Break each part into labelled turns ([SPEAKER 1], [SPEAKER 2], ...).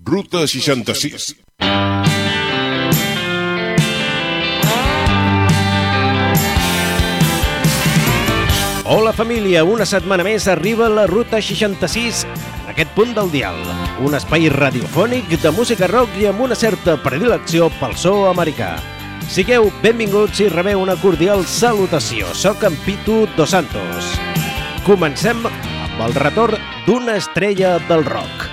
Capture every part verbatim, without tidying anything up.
[SPEAKER 1] Ruta seixanta-sis.
[SPEAKER 2] Hola família, una setmana més arriba la Ruta seixanta-sis en aquest punt del dial. Un espai radiofònic de música rock i amb una certa predilecció pel so americà. Sigueu benvinguts i rebeu una cordial salutació. Soc en Pitu Dos Santos. Comencem amb el retorn d'una estrella del rock.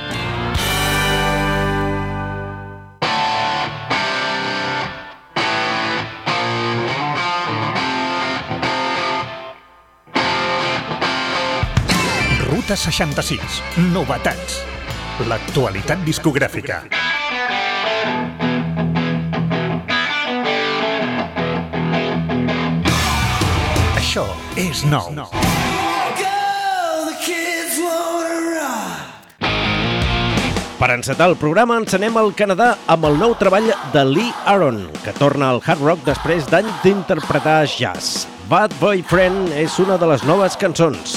[SPEAKER 3] Ruta seixanta-sis. Novetats. L'actualitat discogràfica. Això és nou.
[SPEAKER 2] Per encetar el programa ens anem al Canadà amb el nou treball de Lee Aaron, que torna al hard rock després d'anys d'interpretar jazz. Bad Boyfriend és una de les noves cançons.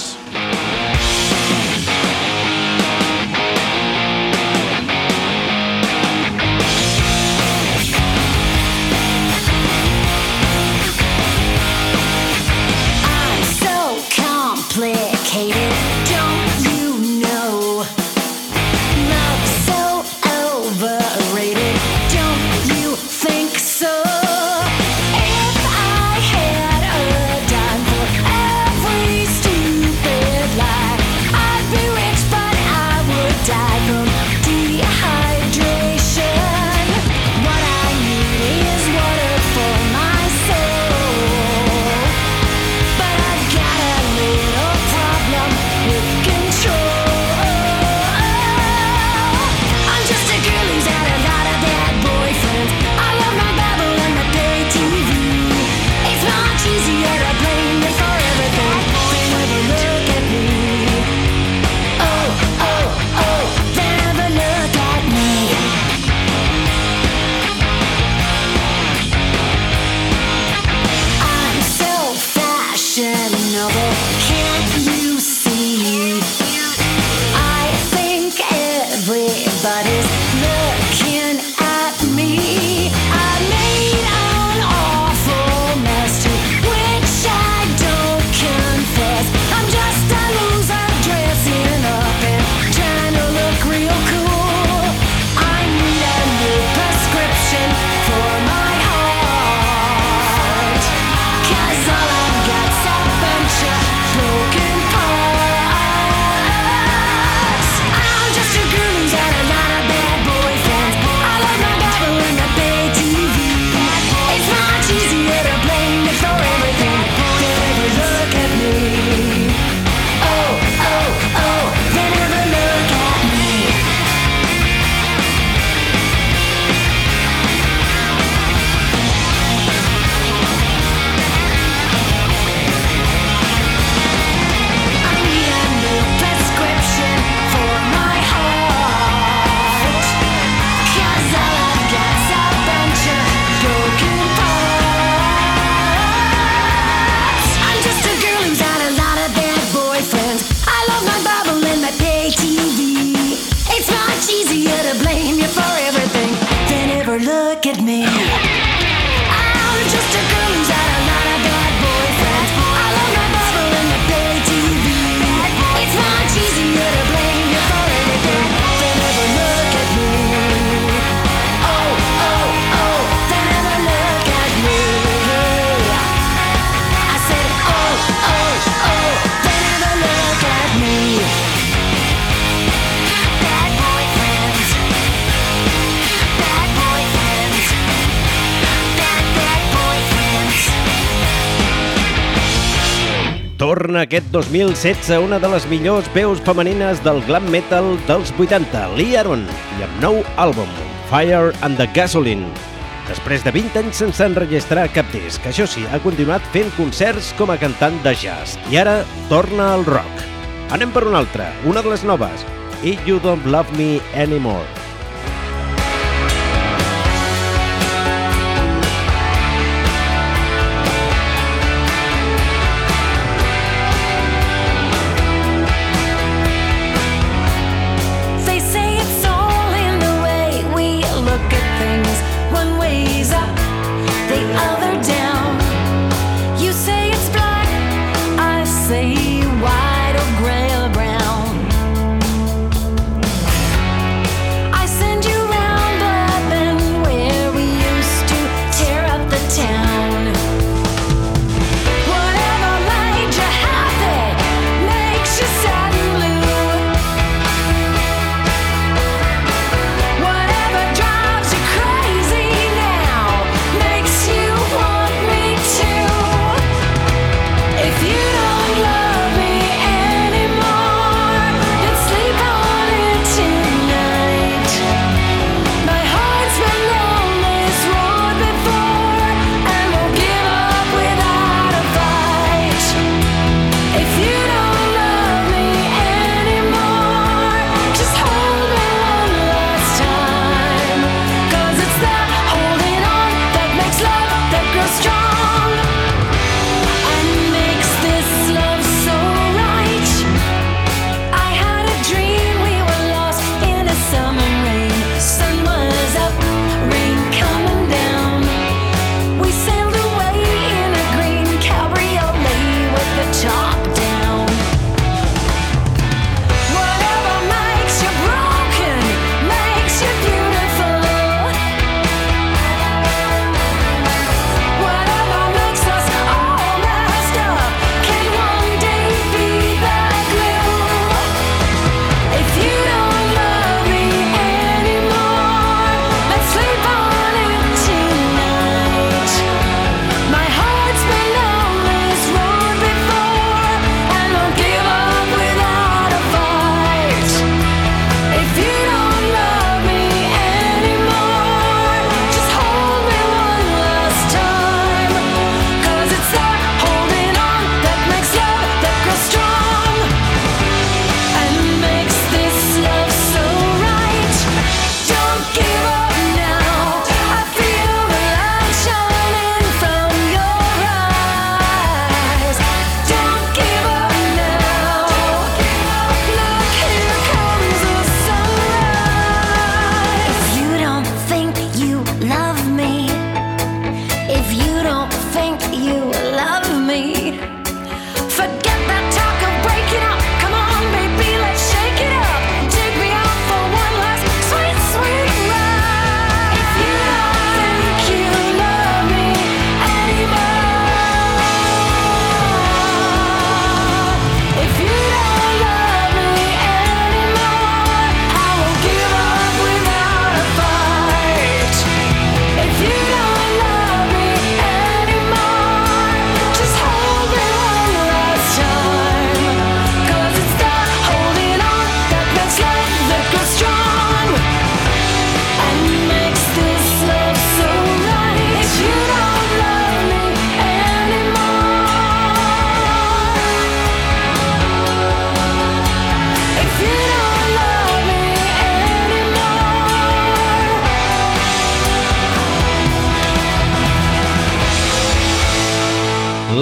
[SPEAKER 2] Torna aquest dos mil setze una de les millors veus femenines del glam metal dels vuitanta, Lee Aaron, i amb nou àlbum, Fire and the Gasoline. Després de vint anys sense enregistrar cap disc, això sí, ha continuat fent concerts com a cantant de jazz i ara torna al rock. Anem per una altra, una de les noves, If You Don't Love Me Anymore.
[SPEAKER 4] They say it's all in the way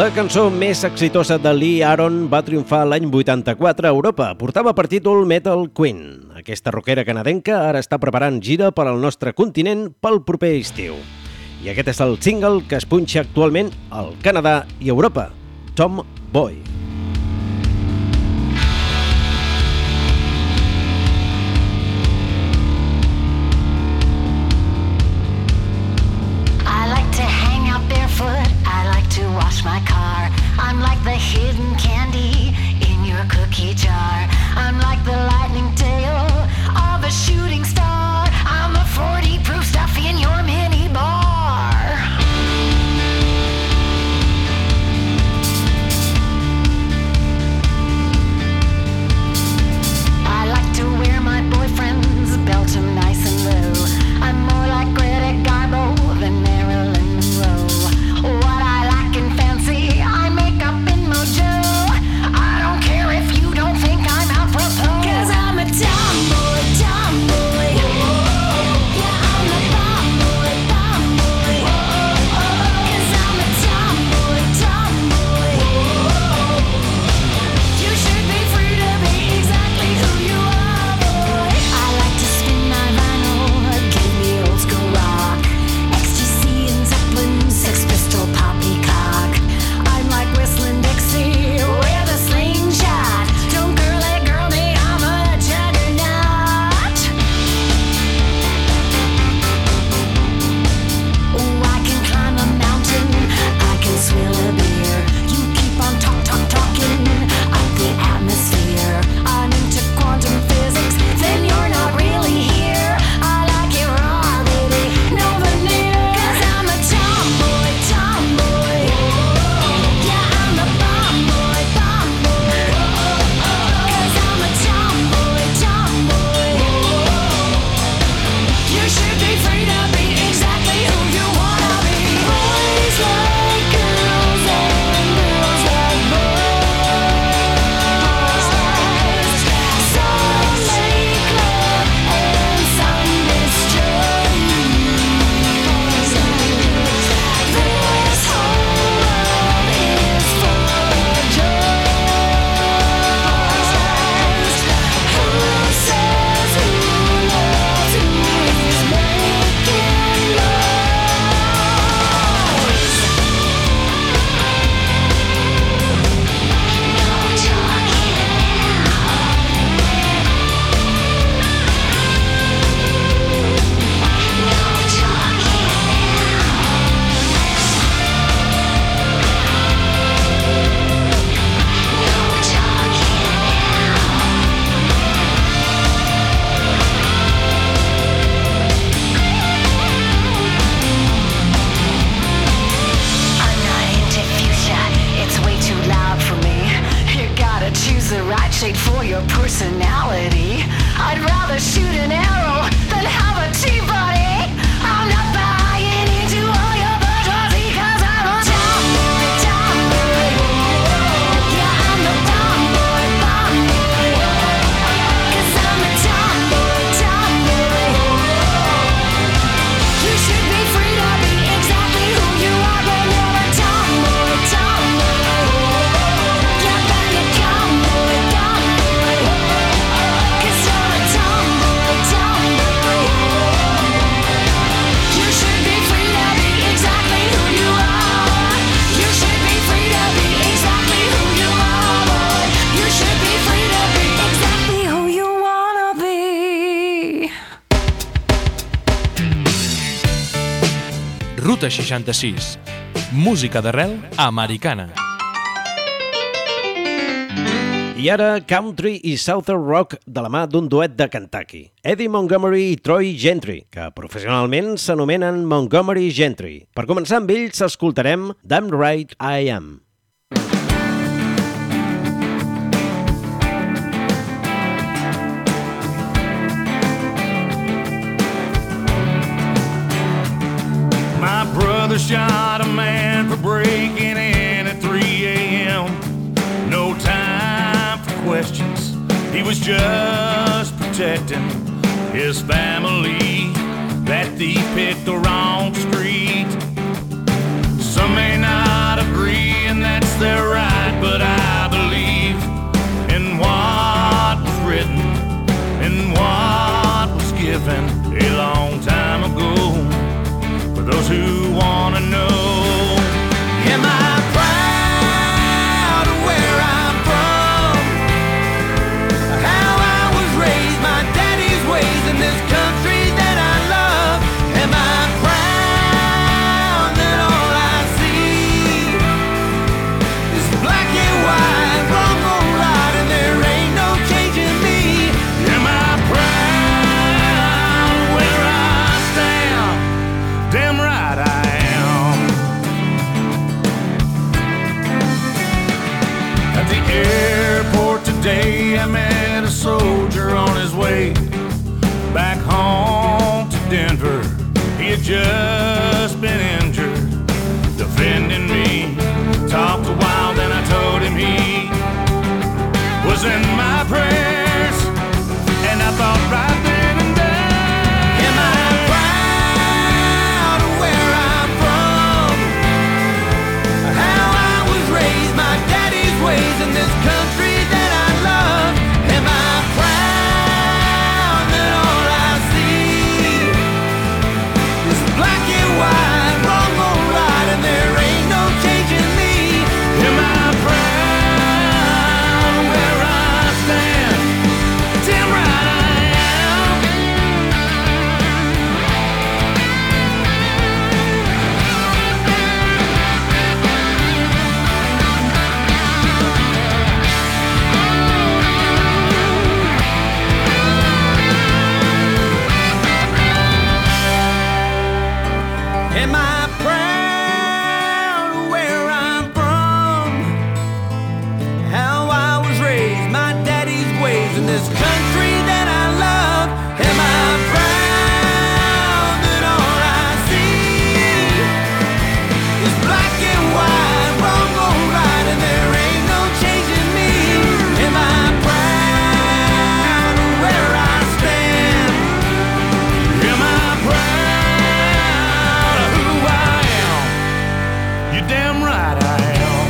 [SPEAKER 2] La cançó més exitosa de Lee Aaron va triomfar l'any vuitanta-quatre a Europa. Portava per títol Metal Queen. Aquesta rockera canadenca ara està preparant gira per al nostre continent pel proper estiu. I aquest és el single que es punxa actualment al Canadà i Europa, Tomboy.
[SPEAKER 1] My car, I'm like the hidden candy in your cookie jar. I'm like the lightning tail of a shooting star. I'm the forty proof stuff in your mini bar. I like to wear my boyfriend's belt him nice and low. I'm more like Greta Garbo than Marilyn Monroe. What I like in fancy, I make up in Mojo. I don't care if you don't think I'm apropos. 'Cause I'm a tomboy, tomboy. Yeah, I'm the tomboy, tomboy. 'Cause I'm a tomboy, tomboy. You should be free to be exactly who you are, boy. I like to spin my vinyl, give me old school rock, ecstasy and Zeppelin, Sex Pistol, poppycock. I'm like whistling Dixie with a slingshot. Don't girly girl me, I'm a juggernaut. Oh, I can climb a mountain, I can swill a beer. You keep on talk, talk, talking up the atmosphere. I'm into quantum physics, then you're not really here. I like it raw, baby, no veneer. 'Cause I'm a tomboy, tomboy. Yeah, I'm the bomb boy, bomb boy. 'Cause I'm a tomboy, tomboy. You should be free to be exactly who you wanna be. Boys like girls and girls like boys. Some make love and some destroy. This whole world is full of joys. Who says who loves who is making noise? No talking. No talking. No talking. I'm not into fuchsia, it's way too loud for me. You gotta choose the right shade for your personality. I'd rather shoot an arrow than have a T-body. I'm not buying into all your bourgeoisie, 'cause I'm a tomboy, tomboy. Yeah, I'm the tomboy, tomboy. 'Cause I'm a tomboy, tomboy. You should be free to be exactly who you are, but you're a tomboy, tomboy. Yeah, bang it, tomboy, tomboy. 'Cause you're a tomboy, tomboy. You should be free to be exactly who you are. You should be free to be exactly who you are, boy. You should be free to be exactly who you wanna be.
[SPEAKER 4] Ruta seixanta-sis. Música d'arrel americana.
[SPEAKER 2] I ara, country i southern rock de la mà d'un duet de Kentucky. Eddie Montgomery i Troy Gentry, que professionalment s'anomenen Montgomery Gentry. Per començar amb ells, escoltarem Damn Right I Am.
[SPEAKER 5] My brother shot a man for breaking in at three a.m. No time for questions. He was just protecting his family. That thief picked the wrong street. Some may not agree, and that's guess they're right, but I believe in what was written, in what was given a long time ago. For those who want to know, am I proud of where I'm from? How I was raised, my daddy's ways in this country that I love. Am I proud that all I see is black and white, wrong or right, and there ain't no changing me? Am I proud of where I stand? Damn right I am. At the airport today, I met a soldier on his way back home to Denver. He had just been injured, defending me. Talked a while, then I told him he was in my prayers, and I thought right then and there, am I proud of where I'm from? How I was raised, my daddy's ways in this country that I love. Am I proud that all I see is black and white, wrong or right, and there ain't no changing me? Am I proud of where I stand? Damn right I am. Am I proud of where I'm from? How I was raised, my daddy's ways in this country that I love. Am I proud that all I see is black and white, wrong or right, and there ain't no changing me? Am I proud of where I stand? Am I proud of who I am? You're damn right I am.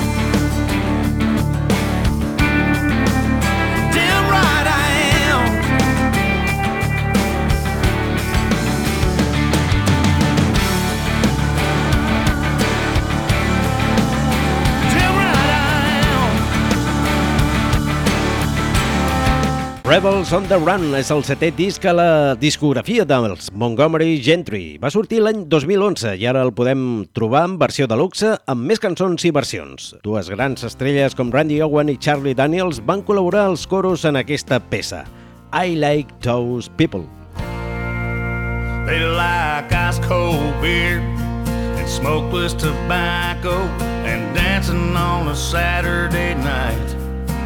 [SPEAKER 5] Damn right I am. Damn right I am.
[SPEAKER 2] Rebels on the Run és el setè disc a la discografia dels Montgomery Gentry. Va sortir l'any dos mil onze i ara el podem trobar en versió de luxe amb més cançons i versions. Dues grans estrelles com Randy Owen i Charlie Daniels van col·laborar als coros en aquesta peça, I Like Those People.
[SPEAKER 5] They like ice cold beer and smokeless tobacco and dancing on a Saturday night.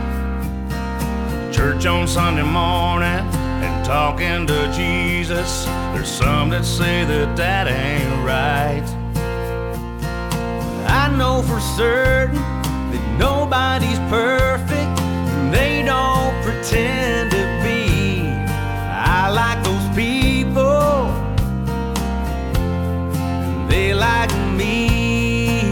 [SPEAKER 5] Church on Sunday morning and talking to Jesus. There's some that say that that ain't right. I know for certain that nobody's perfect, and they don't pretend to be. I like those people, and they like me.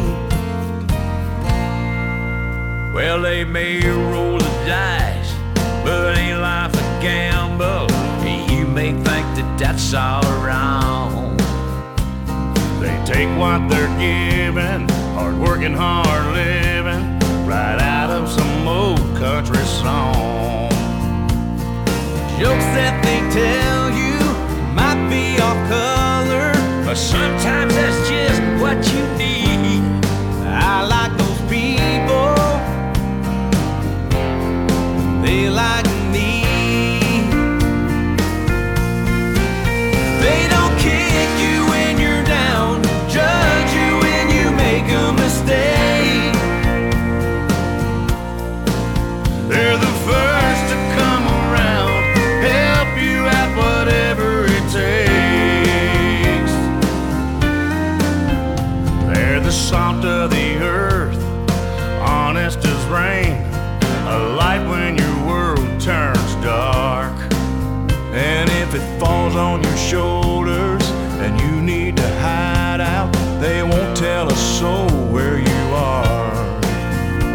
[SPEAKER 5] Well, they may roll the dice, but ain't life a gamble? You may think that that's all wrong. They take what they're given, hard working, hard living, right out of some old country song. Jokes that they tell you might be off color, but sometimes that's just what you need. I like those people, they like me. They don't kick you when you're down, judge you when you make a mistake. They're the first to come around, help you out whatever it takes. They're the salt of the earth, honest as rain, a light when your world turns dark. And if it falls on your shoulders and you need to hide out, they won't tell a soul where you are.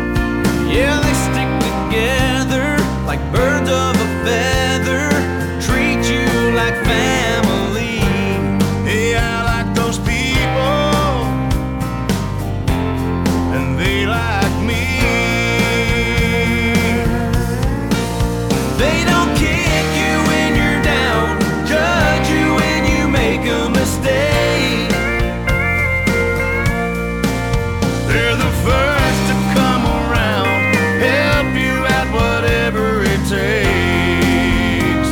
[SPEAKER 6] feather, treat you like family.
[SPEAKER 5] Hey, I like those people, and they like me.
[SPEAKER 6] They don't kick you when you're down, judge you when you make a mistake.
[SPEAKER 5] They're the first to come around, help you at whatever it takes.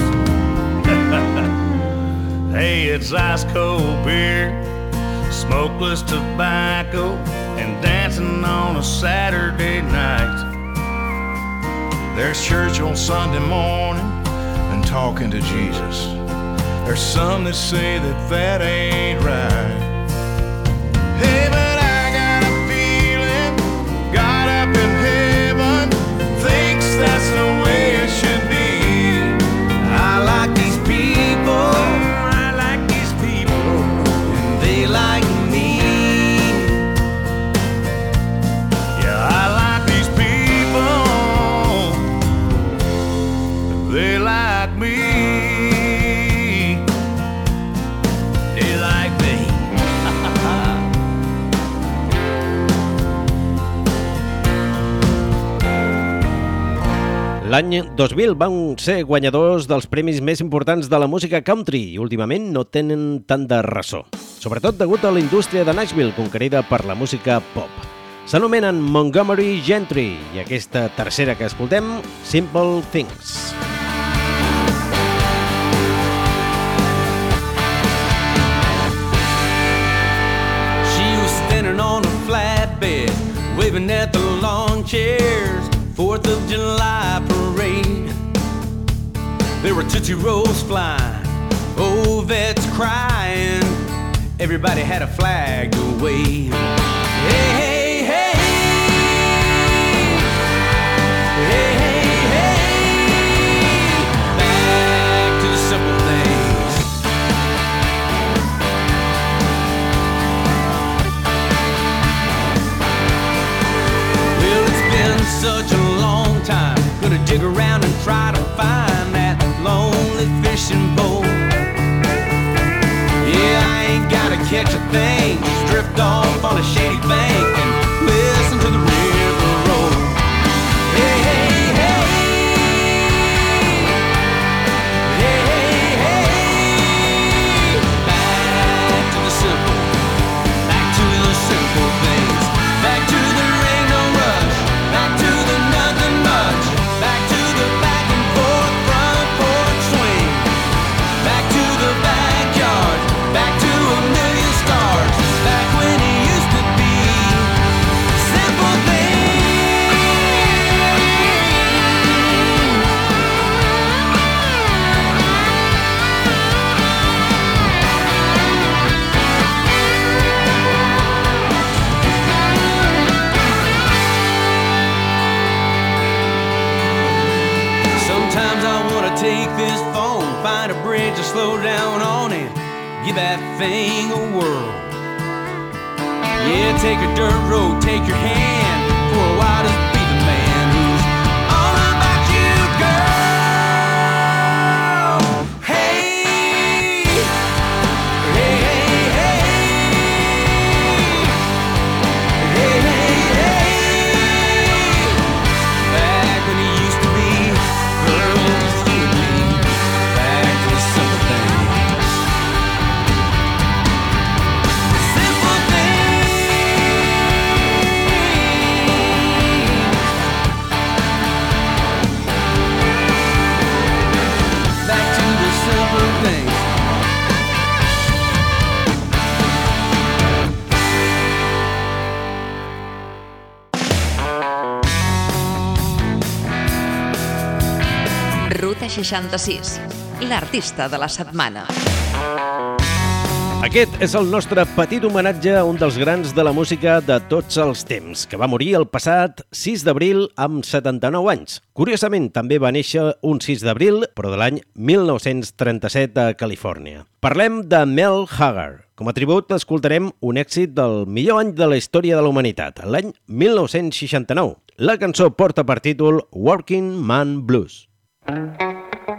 [SPEAKER 5] Hey, it's ice cold beer, smokeless tobacco, and dancing on a Saturday night. There's church on Sunday morning and talking to Jesus. There's some that say that that ain't right. Hey, but I got a feeling God up in heaven thinks that's the way it should be.
[SPEAKER 6] I like these people, I like these people, and they like me.
[SPEAKER 5] Yeah, I like these people, they like me.
[SPEAKER 6] They like me.
[SPEAKER 2] L'any dos mil van ser guanyadors dels premis més importants de la música country i últimament no tenen tant de ressò, sobretot degut a la indústria de Nashville conquerida per la música pop. S'anomenen Montgomery Gentry i aquesta tercera que escoltem, Simple Things.
[SPEAKER 6] She was standing on a flatbed, waving at the lawn chairs, fourth of July parade. There were Tootsie Rolls flying, old vets crying, everybody had a flag to wave. Hey, hey, hey, hey, hey, hey, back to the simple things. Well, it's been such a long time, gonna dig around and try to find that lonely fishing boat. Yeah, I ain't gotta catch a thing, just drift off on a shady bank and listen to the river roll. Hey, hey, hey, hey, hey, hey, back to the simple, back to the simple things, back to the rain no rush, back to the nothing much, back to the back and forth front porch swing, back to the backyard, back to a million stars, back when it used to be simple things. Sometimes I wanna take this phone, find a bridge to slow down on it, give that thing a whirl. Yeah, take a dirt road, take your hand, for a while just be the man who's all about you, girl. Hey, hey, hey, hey, hey, hey, hey, back when it used to be, girl, just you and me, back to the simple things. Simple things. Back to the simple things.
[SPEAKER 7] Ruta seixanta-sis, l'artista de la setmana.
[SPEAKER 2] Aquest és el nostre petit homenatge a un dels grans de la música de tots els temps, que va morir el passat sis d'abril amb setanta-nou anys. Curiosament, també va néixer un sis d'abril, però de l'any mil nou-cents trenta-set a Califòrnia. Parlem de Mel Haggard. Com a tribut, escoltarem un èxit del millor any de la història de la humanitat, l'any mil nou-cents seixanta-nou. La cançó porta per títol Working Man Blues.
[SPEAKER 1] Thank you.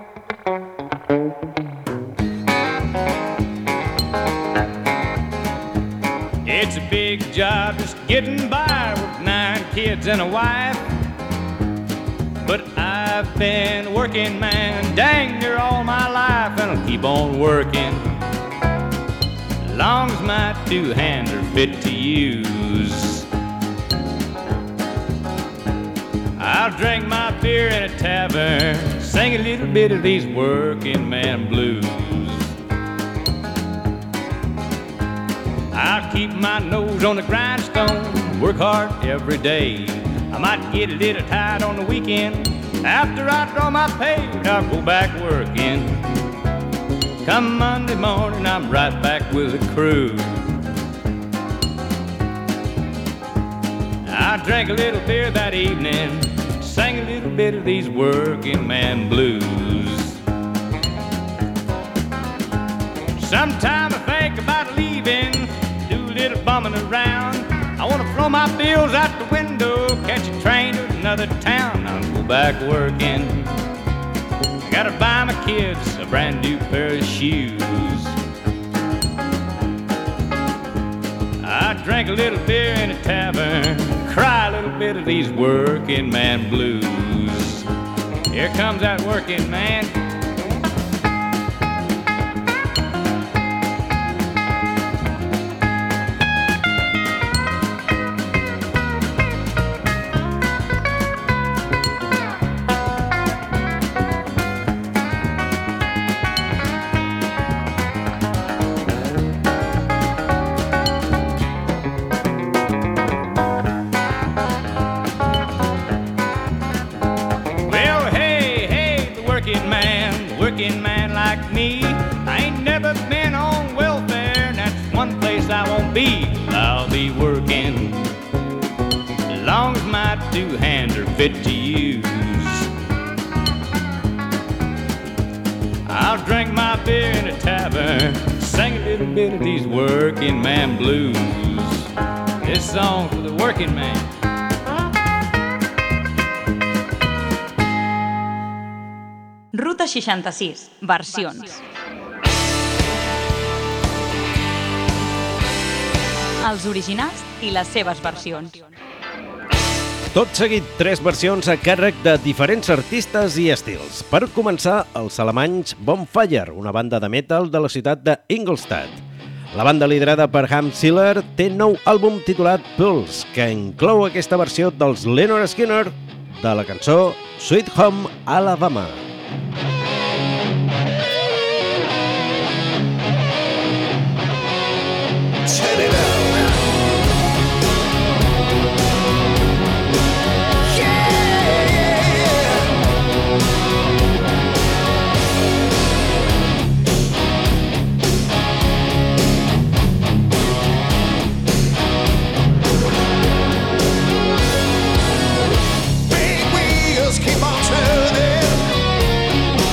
[SPEAKER 5] It's a big job just getting by with nine kids and a wife. But I've been working, man, dang near all my life, and I'll keep on working as long as my two hands are fit to use. I'll drink my beer in a tavern, sing a little bit of these working man blues. I'll keep my nose on the grindstone, work hard every day. I might get a little tired on the weekend. After I draw my pay, I'll go back working. Come Monday morning, I'm right back with the crew. I drank a little beer that evening, sang a little bit of these working man blues. Sometime I think about leaving, do a little bumming around. I want to throw my bills out the window, catch a train to another town. I'll go back working. I gotta buy my kids a brand new pair of shoes. I drank a little beer in a tavern, cry a little bit of these working man blues. Here comes that working man. Working man like me, I ain't never been on welfare, and that's one place I won't be. I'll be working as long as my two hands are fit to use. I'll drink my beer in a tavern, sing a little bit of these working man blues. This song's for the working man.
[SPEAKER 8] Ruta seixanta-sis, versions. Els originals i les seves versions.
[SPEAKER 2] Tot seguit, tres versions a càrrec de diferents artistes i estils. Per començar, els alemanys Bonfire, una banda de metal de la ciutat d'Ingolstadt. La banda liderada per Hans Ziller té nou àlbum titulat Pulse, que inclou aquesta versió dels Lynyrd Skynyrd de la cançó Sweet Home Alabama.
[SPEAKER 9] Big wheels keep on turning.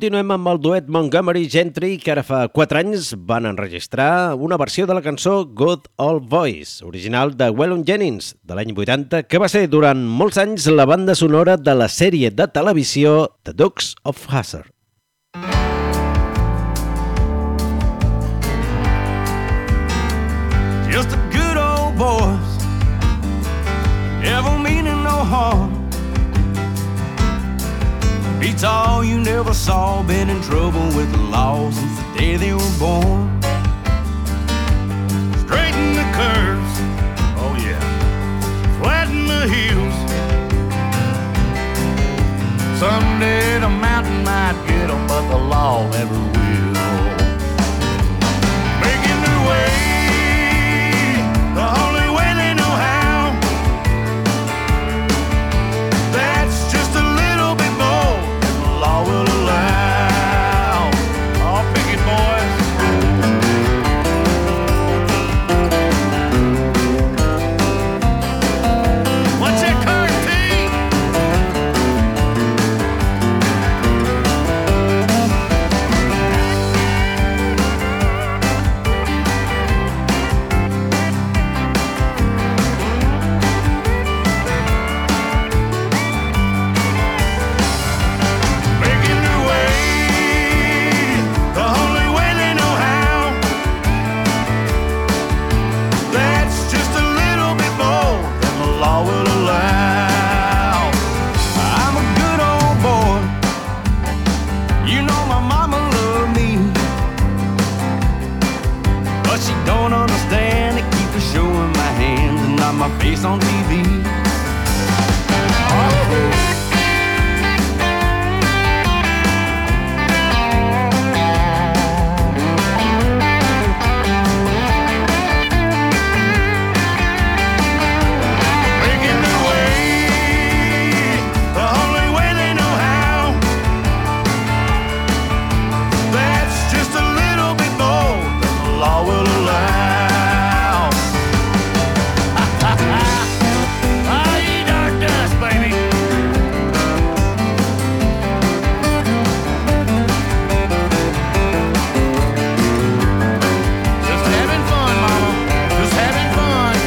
[SPEAKER 2] Continuem amb el duet Montgomery Gentry, que ara fa quatre anys van enregistrar una versió de la cançó Good Old Boys, original de Waylon Jennings, de l'any vuitanta, que va ser durant molts anys la banda sonora de la sèrie de televisió The Dukes of Hazzard.
[SPEAKER 5] Just a good old boys, never meaning no harm. Beats all you never saw, been in trouble with the law since the day they were born. Straighten the curves, oh yeah, flatten the hills. Someday the mountain might get 'em, but the law never will. Making their way the only way they know how. That's just a little bit more than the law will allow. Oh, pick it, boys. What's that card, Pete? Making their way the only way they know how. That's just a little bit more than the law will allow. I'm a good old boy. You know my mama loved me, but she don't understand. It keeps her showing my hands and not my face on T V. Making their way the only way they know how. That's just a little bit more than the law will allow. Ah, you dark dust, baby. Just having fun, mama. Just having fun.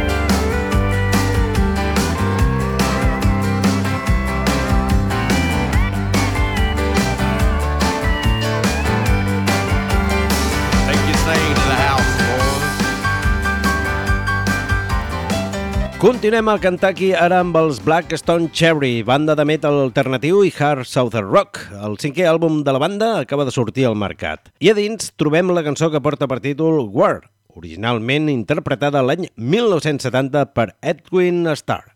[SPEAKER 5] Take your thing to the house, boys.
[SPEAKER 2] Continuem al Kentucky ara amb els Black Stone Cherry, banda de metal alternatiu i hard southern rock. El cinquè àlbum de la banda acaba de sortir al mercat. I a dins trobem la cançó que porta per títol War, originalment interpretada l'any mil nou-cents setanta per Edwin Starr.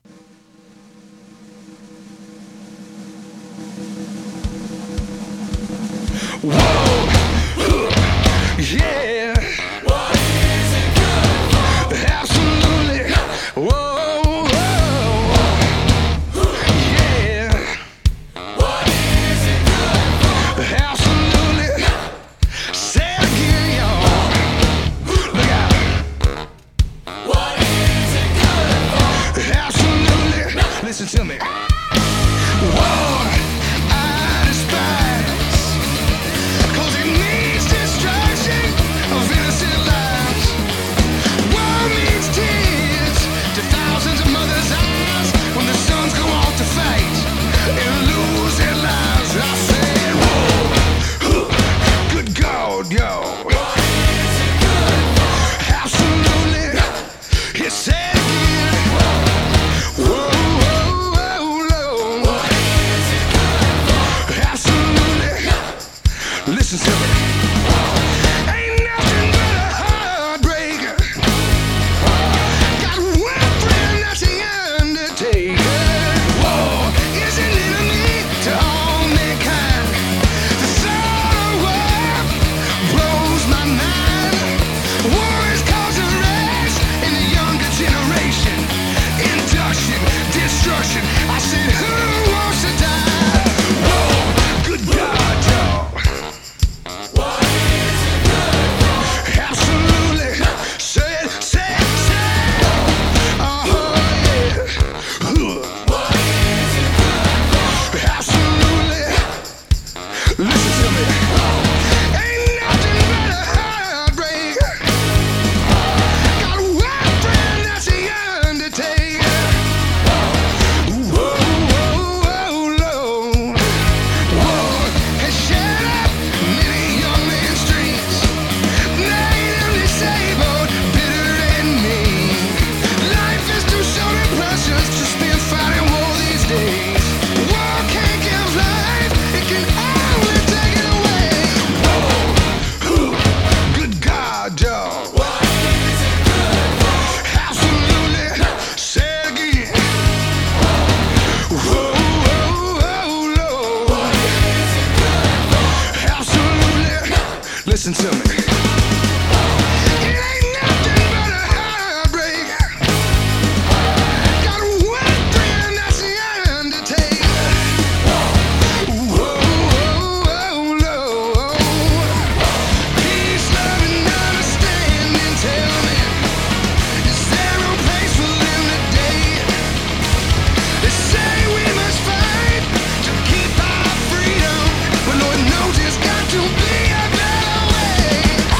[SPEAKER 6] Yeah. What is it good for? Absolutely. Whoa, whoa. Yeah. What is it good for? Absolutely. Say it again, y'all. Look out. What is it good for? Absolutely. Listen to me. War, I despise. 'Cause it means destruction of innocent lives. War means tears to thousands of mothers' eyes when the sons go off to fight and lose their lives. I said, whoa, good God, yo. Absolutely, you said again. Whoa, whoa, whoa, whoa. Absolutely. Listen to me. Ain't nothing but a heartbreaker. Got one friend, that's the Undertaker. War is an enemy to all mankind. The thought of war blows my mind. War is causing rage in the younger generation. Induction, destruction. I said, who wants to die? Whoa, good God, y'all. What
[SPEAKER 9] listen to me. It ain't nothing but a heartbreak. Got one friend that's the undertaker. Whoa, whoa, whoa, whoa. Peace, love, and understanding. Tell me, is there a place for them today? They say we must fight to keep our freedom, but Lord knows it's got to be a better way.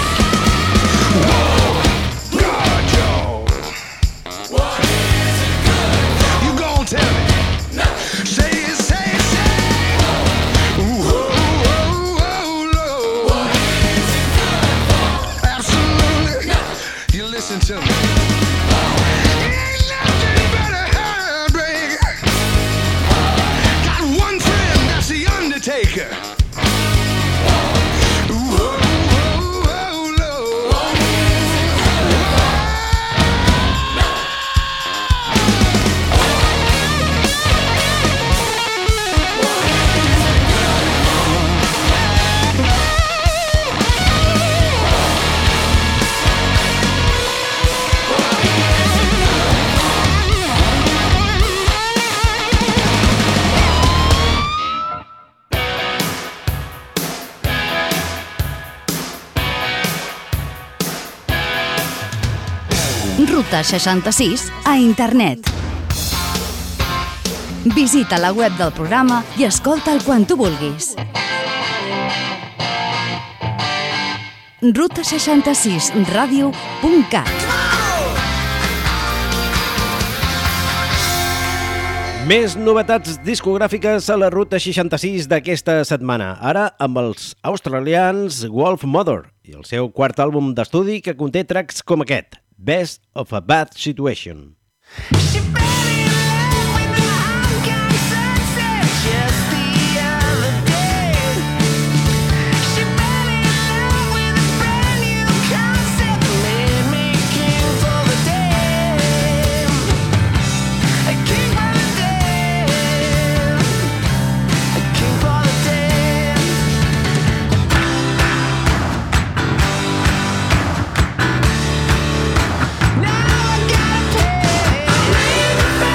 [SPEAKER 9] Whoa, God, Joe. What is it good? You gon' tell me. No. Say it, say it, say it. Whoa, whoa, whoa, Lord. What is it good for? Absolutely. No. You listen to me. It ain't nothing but a heartbreak. Got one friend, that's the undertaker. Whoa, whoa, whoa, Lord.
[SPEAKER 10] Ruta seixanta-sis a internet. Visita la web del programa i escolta'l quan tu vulguis. ruta seixanta-sis ràdio punt cat.
[SPEAKER 2] Més novetats discogràfiques a la Ruta seixanta-sis d'aquesta setmana. Ara amb els australians Wolf Mother i el seu quart àlbum d'estudi que conté tracks com aquest, Best of a Bad Situation.
[SPEAKER 1] Now I gotta pay.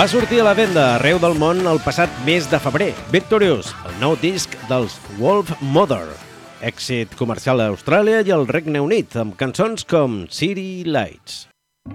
[SPEAKER 2] Va sortir a la venda arreu del món el passat mes de febrer. Victorious, el nou disc dels Wolf Mother. Èxit comercial a Austràlia i al Regne Unit, amb cançons com City Lights.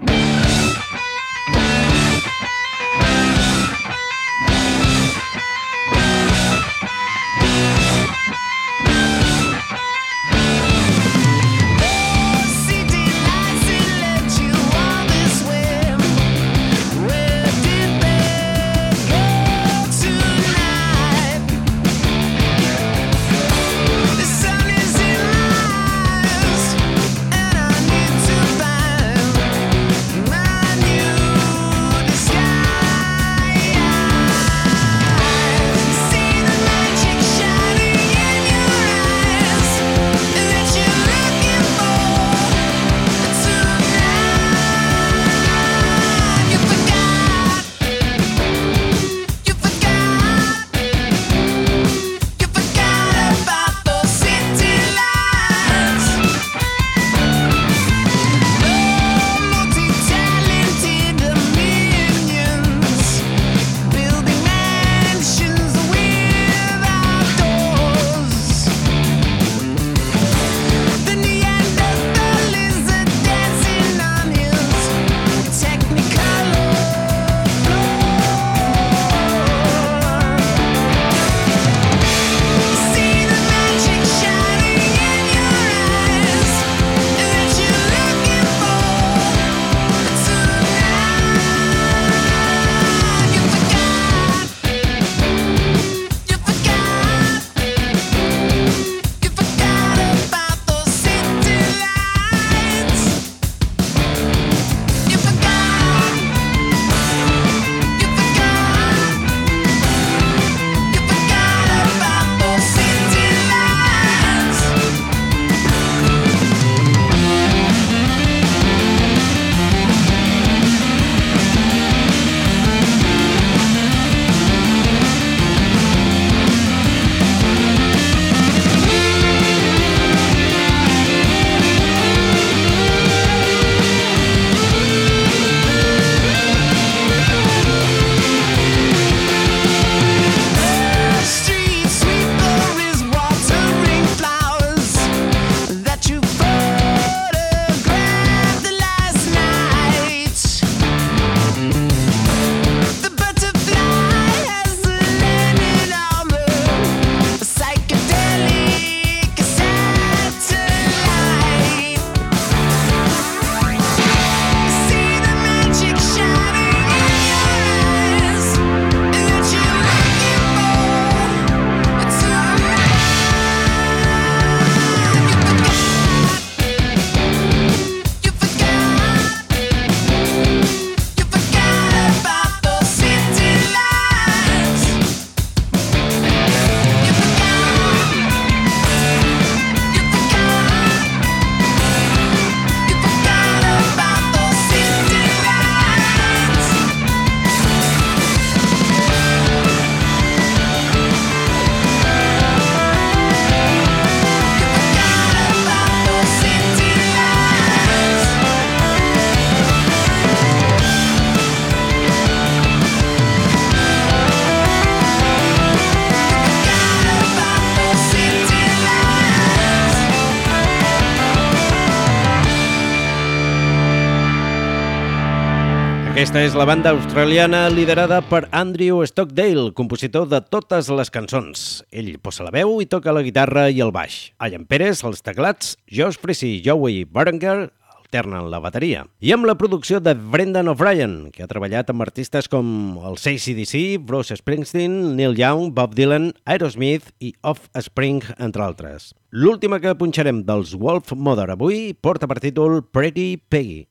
[SPEAKER 2] Aquesta és la banda australiana liderada per Andrew Stockdale, compositor de totes les cançons. Ell posa la veu i toca la guitarra i el baix. Ian Pérez, als teclats, Josh Frissi i Joey Berenger alternen la bateria. I amb la producció de Brendan O'Brien, que ha treballat amb artistes com els A C D C, Bruce Springsteen, Neil Young, Bob Dylan, Aerosmith i Offspring, entre altres. L'última que punxarem dels Wolf Mother avui porta per títol Pretty Peggy.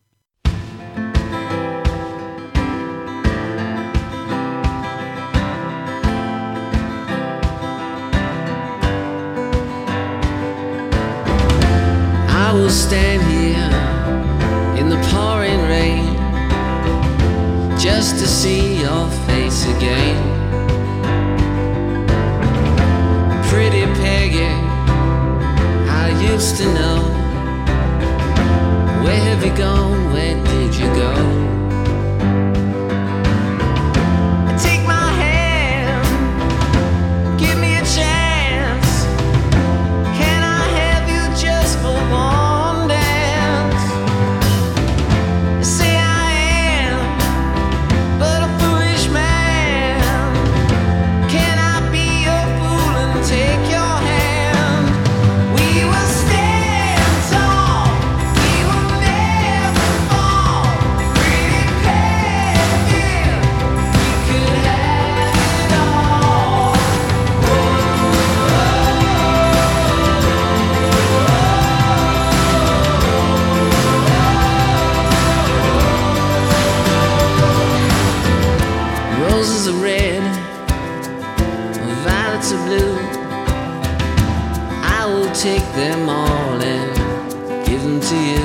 [SPEAKER 6] I will stand here in the pouring rain just to see your face again. Pretty Peggy, I used to know. Where have you gone? Where did you go?
[SPEAKER 11] hearts are blue, I will take them all and give them to you.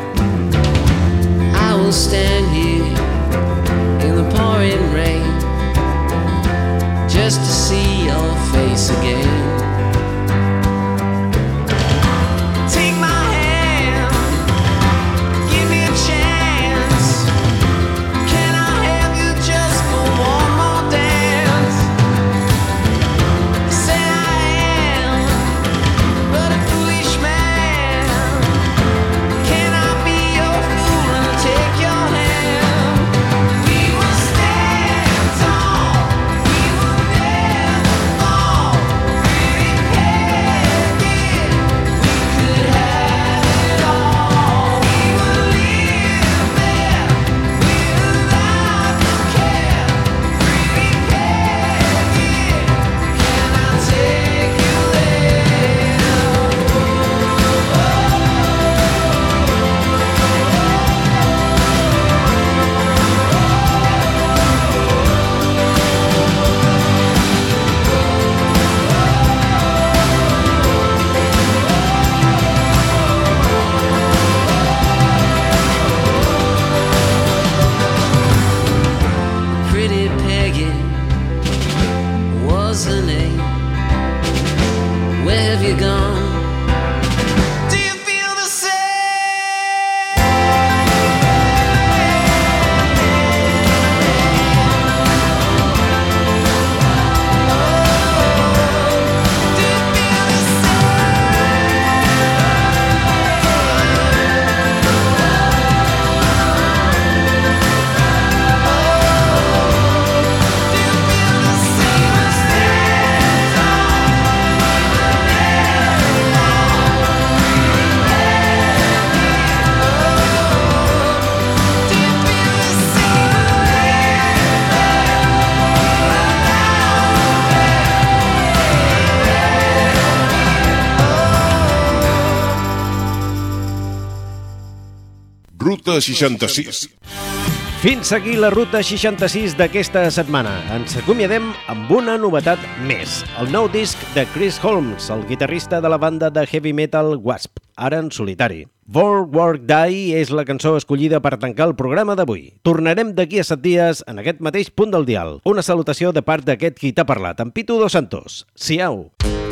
[SPEAKER 11] I will stand here in the pouring rain just to see your face again. Take my hand, give me a chance. Can I have you just for one more dance? Say I am but a foolish man. Can I be your fool and take your hand? We will stand tall, we will never fall. Pretty pagan, we could have it all. We will live there without the care. Pretty pagan, can I take you there? Pretty Peggy was her name. Where have you gone? Do you feel the same? Do you feel the
[SPEAKER 12] Ruta seixanta-sis.
[SPEAKER 2] Fins aquí la Ruta seixanta-sis d'aquesta setmana. Ens acomiadem amb una novetat més. El nou disc de Chris Holmes, el guitarrista de la banda de heavy metal Wasp, ara en solitari. World War Die és la cançó escollida per tancar el programa d'avui. Tornarem d'aquí a set dies en aquest mateix punt del dial. Una salutació de part d'aquest qui t'ha parlat, en Pitu Dos Santos. Siau!